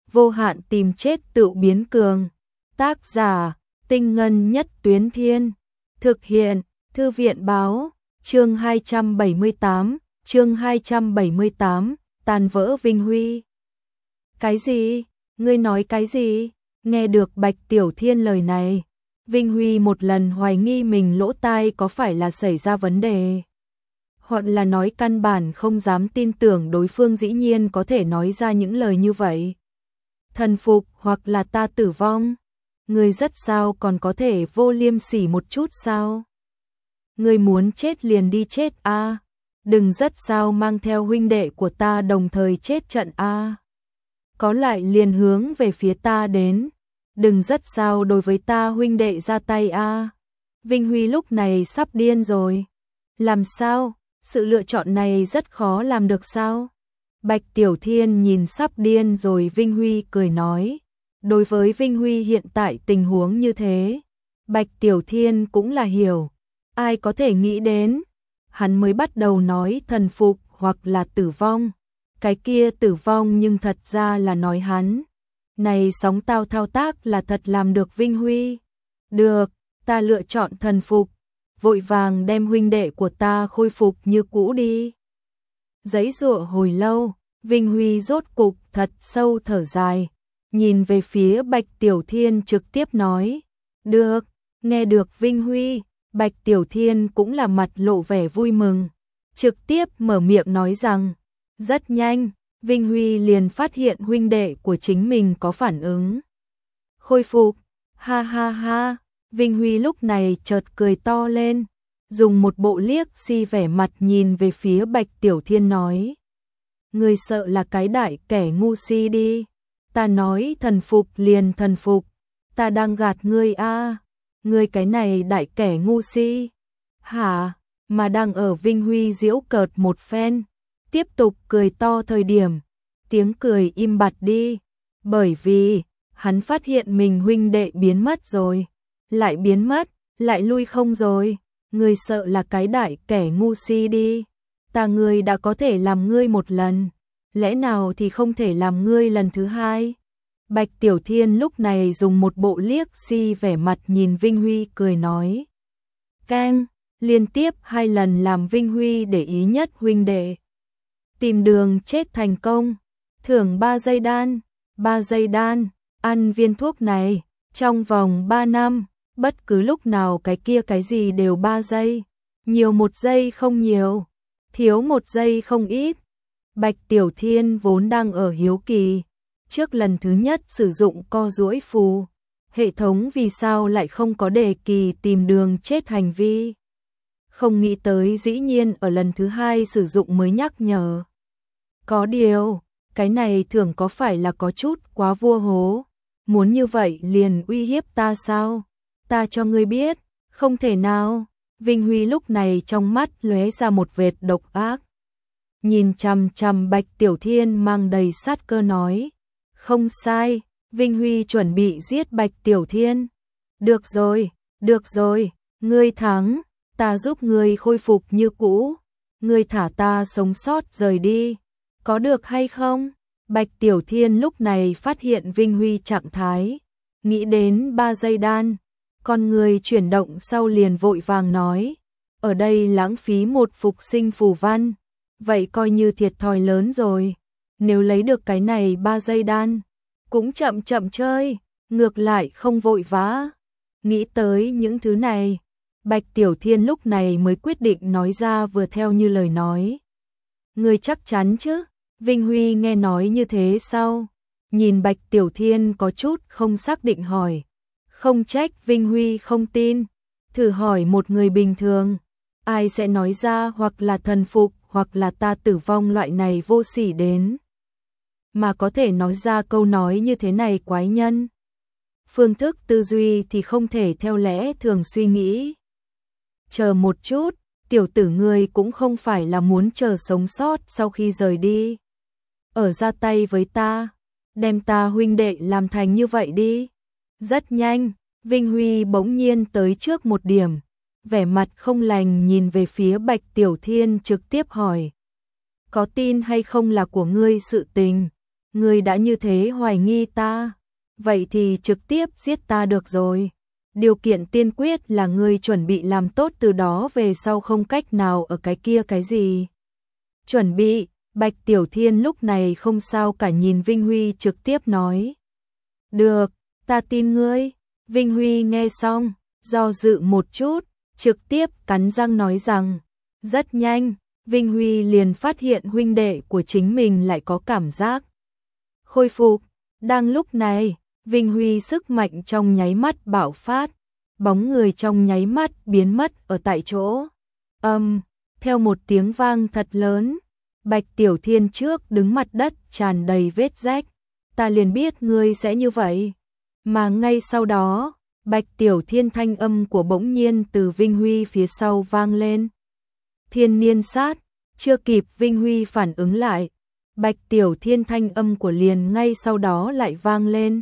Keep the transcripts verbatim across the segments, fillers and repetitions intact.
vô hạn tìm chết tự biến cường. Tác giả, Tinh Ngân Nhất Tuyến Thiên. Thực hiện, Thư viện báo, chương hai trăm bảy mươi tám, chương hai trăm bảy mươi tám, tàn vỡ vinh huy. Cái gì? Ngươi nói cái gì? Nghe được Bạch Tiểu Thiên lời này, Vinh Huy một lần hoài nghi mình lỗ tai có phải là xảy ra vấn đề. Hoặc là nói căn bản không dám tin tưởng đối phương dĩ nhiên có thể nói ra những lời như vậy. Thần phục hoặc là ta tử vong. Ngươi rất sao còn có thể vô liêm sỉ một chút sao? Ngươi muốn chết liền đi chết a, à? Đừng rất sao mang theo huynh đệ của ta đồng thời chết trận a. À? Có lại liền hướng về phía ta đến. Đừng rất sao đối với ta huynh đệ ra tay a. À? Vinh Huy lúc này sắp điên rồi. Làm sao? Sự lựa chọn này rất khó làm được sao? Bạch Tiểu Thiên nhìn sắp điên rồi Vinh Huy cười nói. Đối với Vinh Huy hiện tại tình huống như thế, Bạch Tiểu Thiên cũng là hiểu. Ai có thể nghĩ đến, hắn mới bắt đầu nói thần phục hoặc là tử vong. Cái kia tử vong nhưng thật ra là nói hắn. Này sóng tao thao tác là thật làm được Vinh Huy. Được, ta lựa chọn thần phục. Vội vàng đem huynh đệ của ta khôi phục như cũ đi. Giấy giụa hồi lâu, Vinh Huy rốt cục thật sâu thở dài. Nhìn về phía Bạch Tiểu Thiên trực tiếp nói. Được, nghe được Vinh Huy, Bạch Tiểu Thiên cũng là mặt lộ vẻ vui mừng. Trực tiếp mở miệng nói rằng, rất nhanh, Vinh Huy liền phát hiện huynh đệ của chính mình có phản ứng. Khôi phục, ha ha ha, Vinh Huy lúc này chợt cười to lên, dùng một bộ liếc si vẻ mặt nhìn về phía Bạch Tiểu Thiên nói. Ngươi sợ là cái đại kẻ ngu si đi. Ta nói thần phục liền thần phục, ta đang gạt ngươi a, à. Ngươi cái này đại kẻ ngu si. Hả? Mà đang ở Vinh Huy giễu cợt một phen, tiếp tục cười to thời điểm, tiếng cười im bặt đi, bởi vì hắn phát hiện mình huynh đệ biến mất rồi, lại biến mất, lại lui không rồi. Ngươi sợ là cái đại kẻ ngu si đi. Ta ngươi đã có thể làm ngươi một lần, lẽ nào thì không thể làm ngươi lần thứ hai? Bạch Tiểu Thiên lúc này dùng một bộ liếc si vẻ mặt nhìn Vinh Huy cười nói. Keng, liên tiếp hai lần làm Vinh Huy để ý nhất huynh đệ. Tìm đường chết thành công, thưởng ba giây đan, ba giây đan, ăn viên thuốc này, trong vòng ba năm, bất cứ lúc nào cái kia cái gì đều ba giây, nhiều một giây không nhiều, thiếu một giây không ít. Bạch Tiểu Thiên vốn đang ở hiếu kỳ, trước lần thứ nhất sử dụng co duỗi phù, hệ thống vì sao lại không có đề kỳ tìm đường chết hành vi. Không nghĩ tới dĩ nhiên ở lần thứ hai sử dụng mới nhắc nhở. Có điều, cái này thường có phải là có chút quá vua hố, muốn như vậy liền uy hiếp ta sao? Ta cho ngươi biết, không thể nào. Vinh Huy lúc này trong mắt lóe ra một vệt độc ác. Nhìn chằm chằm Bạch Tiểu Thiên mang đầy sát cơ nói. Không sai, Vinh Huy chuẩn bị giết Bạch Tiểu Thiên. Được rồi, được rồi, ngươi thắng, ta giúp ngươi khôi phục như cũ. Ngươi thả ta sống sót rời đi, có được hay không? Bạch Tiểu Thiên lúc này phát hiện Vinh Huy trạng thái, nghĩ đến ba giây đan. Con người chuyển động sau liền vội vàng nói. Ở đây lãng phí một phục sinh phù văn. Vậy coi như thiệt thòi lớn rồi. Nếu lấy được cái này ba giây đan, cũng chậm chậm chơi, ngược lại không vội vã. Nghĩ tới những thứ này, Bạch Tiểu Thiên lúc này mới quyết định nói ra vừa theo như lời nói. Ngươi chắc chắn chứ? Vinh Huy nghe nói như thế sau, nhìn Bạch Tiểu Thiên có chút không xác định hỏi. Không trách Vinh Huy không tin, thử hỏi một người bình thường, ai sẽ nói ra hoặc là thần phục hoặc là ta tử vong loại này vô sỉ đến. Mà có thể nói ra câu nói như thế này quái nhân. Phương thức tư duy thì không thể theo lẽ thường suy nghĩ. Chờ một chút, tiểu tử ngươi cũng không phải là muốn chờ sống sót sau khi rời đi. Ở ra tay với ta, đem ta huynh đệ làm thành như vậy đi. Rất nhanh, Vinh Huy bỗng nhiên tới trước một điểm, vẻ mặt không lành nhìn về phía Bạch Tiểu Thiên trực tiếp hỏi. Có tin hay không là của ngươi sự tình, Ngươi đã như thế hoài nghi ta, vậy thì trực tiếp giết ta được rồi. Điều kiện tiên quyết là ngươi chuẩn bị làm tốt từ đó về sau không cách nào ở cái kia cái gì. Chuẩn bị, Bạch Tiểu Thiên lúc này không sao cả nhìn Vinh Huy trực tiếp nói. Được, ta tin ngươi. Vinh Huy nghe xong, do dự một chút, trực tiếp cắn răng nói rằng. Rất nhanh, Vinh Huy liền phát hiện huynh đệ của chính mình lại có cảm giác khôi phục. Đang lúc này, Vinh Huy sức mạnh trong nháy mắt bạo phát, bóng người trong nháy mắt biến mất ở tại chỗ. Âm, um, theo một tiếng vang thật lớn, Bạch Tiểu Thiên trước đứng mặt đất tràn đầy vết rách. Ta liền biết ngươi sẽ như vậy. Mà ngay sau đó, Bạch Tiểu Thiên thanh âm của bỗng nhiên từ Vinh Huy phía sau vang lên. Thiên niên sát, chưa kịp Vinh Huy phản ứng lại, Bạch Tiểu Thiên thanh âm của liền ngay sau đó lại vang lên.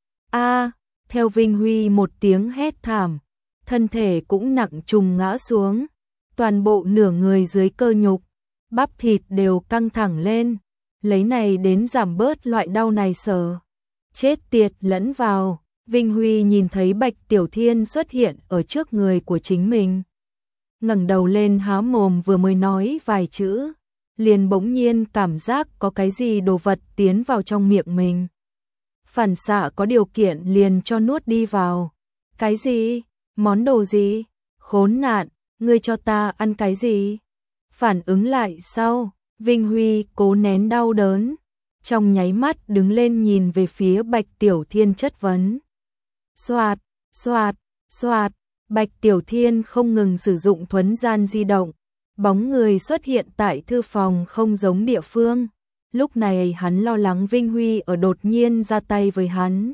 A, theo Vinh Huy một tiếng hét thảm, thân thể cũng nặng trùng ngã xuống, toàn bộ nửa người dưới cơ nhục, bắp thịt đều căng thẳng lên, lấy này đến giảm bớt loại đau này sờ. Chết tiệt lẫn vào, Vinh Huy nhìn thấy Bạch Tiểu Thiên xuất hiện ở trước người của chính mình. Ngẩng đầu lên há mồm vừa mới nói vài chữ, liền bỗng nhiên cảm giác có cái gì đồ vật tiến vào trong miệng mình. Phản xạ có điều kiện liền cho nuốt đi vào. Cái gì? Món đồ gì? Khốn nạn, ngươi cho ta ăn cái gì? Phản ứng lại sau, Vinh Huy cố nén đau đớn, trong nháy mắt đứng lên nhìn về phía Bạch Tiểu Thiên chất vấn. Xoạt, xoạt, xoạt, Bạch Tiểu Thiên không ngừng sử dụng thuấn gian di động, bóng người xuất hiện tại thư phòng không giống địa phương. Lúc này hắn lo lắng Vinh Huy ở đột nhiên ra tay với hắn.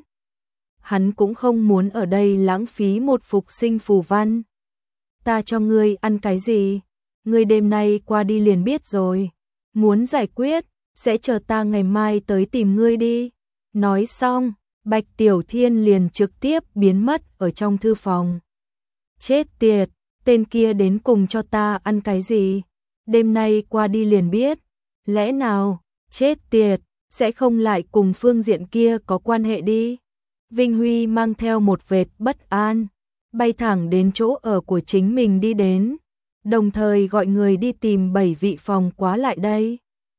Hắn cũng không muốn ở đây lãng phí một phục sinh phù văn. Ta cho ngươi ăn cái gì? Ngươi đêm nay qua đi liền biết rồi. Muốn giải quyết, sẽ chờ ta ngày mai tới tìm ngươi đi. Nói xong, Bạch Tiểu Thiên liền trực tiếp biến mất ở trong thư phòng. Chết tiệt, tên kia đến cùng cho ta ăn cái gì? Đêm nay qua đi liền biết. Lẽ nào, chết tiệt, sẽ không lại cùng phương diện kia có quan hệ đi? Vinh Huy mang theo một vệt bất an, bay thẳng đến chỗ ở của chính mình đi đến, đồng thời gọi người đi tìm bảy vị phòng quá lại đây.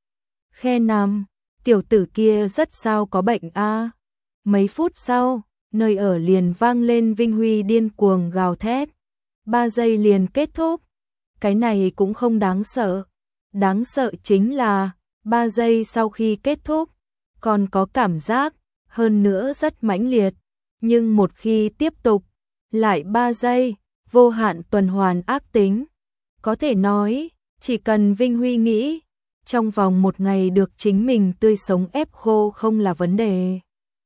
Khe nằm, tiểu tử kia rất sao có bệnh a. À? Mấy phút sau, nơi ở liền vang lên Vinh Huy điên cuồng gào thét. Ba giây liền kết thúc. Cái này cũng không đáng sợ. Đáng sợ chính là ba giây sau khi kết thúc, còn có cảm giác, hơn nữa rất mãnh liệt. Nhưng một khi tiếp tục, lại ba giây, vô hạn tuần hoàn ác tính. Có thể nói, chỉ cần Vinh Huy nghĩ, trong vòng một ngày được chính mình tươi sống ép khô không là vấn đề.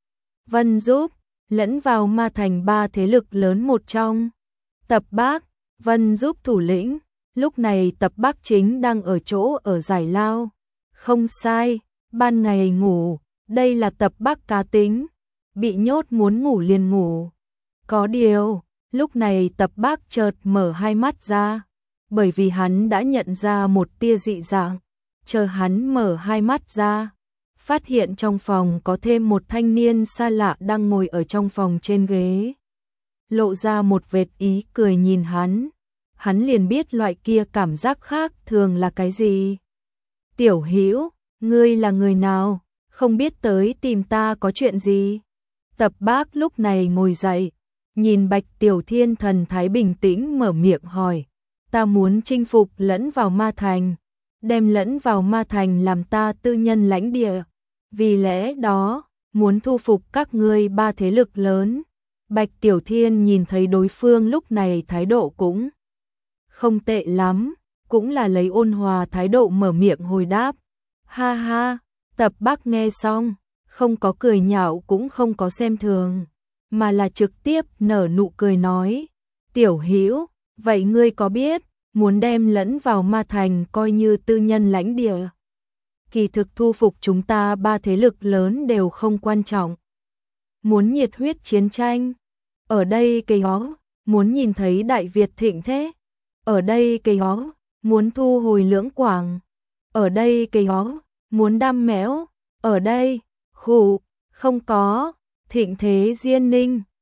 Vân giúp, lẫn vào ma thành ba thế lực lớn một trong. Tập Bác, Vân giúp thủ lĩnh, lúc này Tập Bác chính đang ở chỗ ở giải lao. Không sai, ban ngày ngủ, đây là Tập Bác cá tính, bị nhốt muốn ngủ liền ngủ. Có điều, lúc này Tập Bác chợt mở hai mắt ra, bởi vì hắn đã nhận ra một tia dị dạng. Chờ hắn mở hai mắt ra, phát hiện trong phòng có thêm một thanh niên xa lạ đang ngồi ở trong phòng trên ghế. Lộ ra một vệt ý cười nhìn hắn, hắn liền biết loại kia cảm giác khác thường là cái gì. Tiểu Hữu, ngươi là người nào, không biết tới tìm ta có chuyện gì? Tập Bác lúc này ngồi dậy, nhìn Bạch Tiểu Thiên thần thái bình tĩnh mở miệng hỏi. Ta muốn chinh phục lẫn vào ma thành, đem lẫn vào ma thành làm ta tư nhân lãnh địa. Vì lẽ đó, muốn thu phục các ngươi ba thế lực lớn. Bạch Tiểu Thiên nhìn thấy đối phương lúc này thái độ cũng không tệ lắm, cũng là lấy ôn hòa thái độ mở miệng hồi đáp. Ha ha, Tập Bác nghe xong, không có cười nhạo cũng không có xem thường, mà là trực tiếp nở nụ cười nói. Tiểu Hữu, vậy ngươi có biết, muốn đem lẫn vào ma thành coi như tư nhân lãnh địa. Kỳ thực thu phục chúng ta ba thế lực lớn đều không quan trọng. Muốn nhiệt huyết chiến tranh, ở đây cây hó, muốn nhìn thấy Đại Việt thịnh thế, ở đây cây hó, muốn thu hồi Lưỡng Quảng, ở đây cây hó, muốn đam mẽo, ở đây Khụ, không có, Thịnh Thế Diên Ninh.